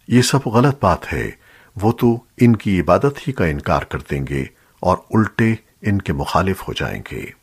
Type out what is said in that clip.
ये सब गलत बात है। वो तो इनकी इबादत ही का इनकार कर देंगे और उल्टे इनके मुखालिफ हो जाएंगे।